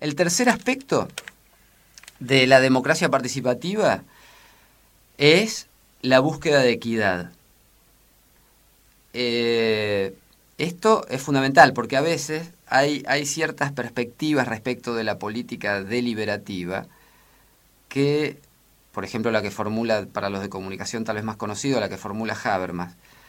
El tercer aspecto de la democracia participativa es la búsqueda de equidad. Esto es fundamental porque a veces hay ciertas perspectivas respecto de la política deliberativa que, por ejemplo, la que formula, para los de comunicación tal vez más conocido, la que formula Habermas,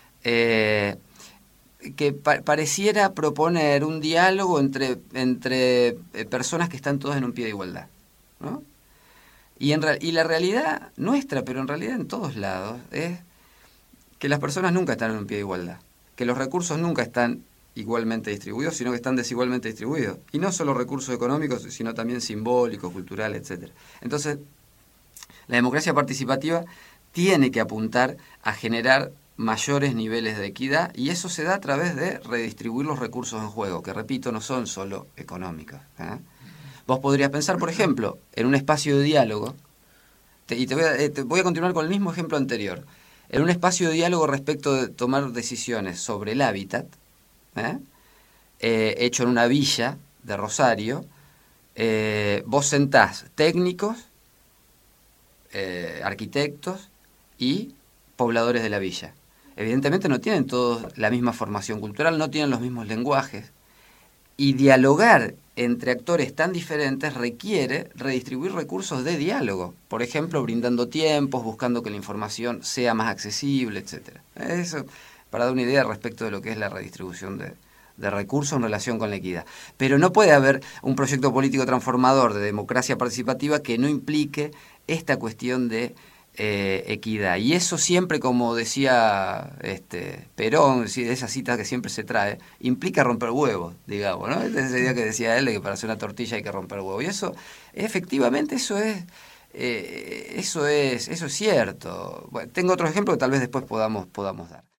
que pareciera proponer un diálogo entre personas que están todas en un pie de igualdad, ¿no? Y la realidad nuestra, pero en realidad en todos lados, es que las personas nunca están en un pie de igualdad, que los recursos nunca están igualmente distribuidos, sino que están desigualmente distribuidos. Y no solo recursos económicos, sino también simbólicos, culturales, etcétera. Entonces, la democracia participativa tiene que apuntar a generar mayores niveles de equidad, y eso se da a través de redistribuir los recursos en juego, que repito, no son solo económicos, ¿eh? Vos podrías pensar, por ejemplo, en un espacio de diálogo, y te voy a continuar con el mismo ejemplo anterior, en un espacio de diálogo respecto de tomar decisiones sobre el hábitat, hecho en una villa de Rosario, vos sentás técnicos, arquitectos y pobladores de la villa. Evidentemente no tienen todos la misma formación cultural, no tienen los mismos lenguajes, y dialogar entre actores tan diferentes requiere redistribuir recursos de diálogo, por ejemplo, brindando tiempos, buscando que la información sea más accesible, etcétera. Eso para dar una idea respecto de lo que es la redistribución de recursos en relación con la equidad. Pero no puede haber un proyecto político transformador de democracia participativa que no implique esta cuestión de equidad. Y eso siempre, como decía Perón, esa cita que siempre se trae, implica romper huevos, digamos, ¿no? Ese día que decía él de que para hacer una tortilla hay que romper huevos. Y eso, efectivamente, eso es cierto. Bueno, tengo otro ejemplo que tal vez después podamos dar.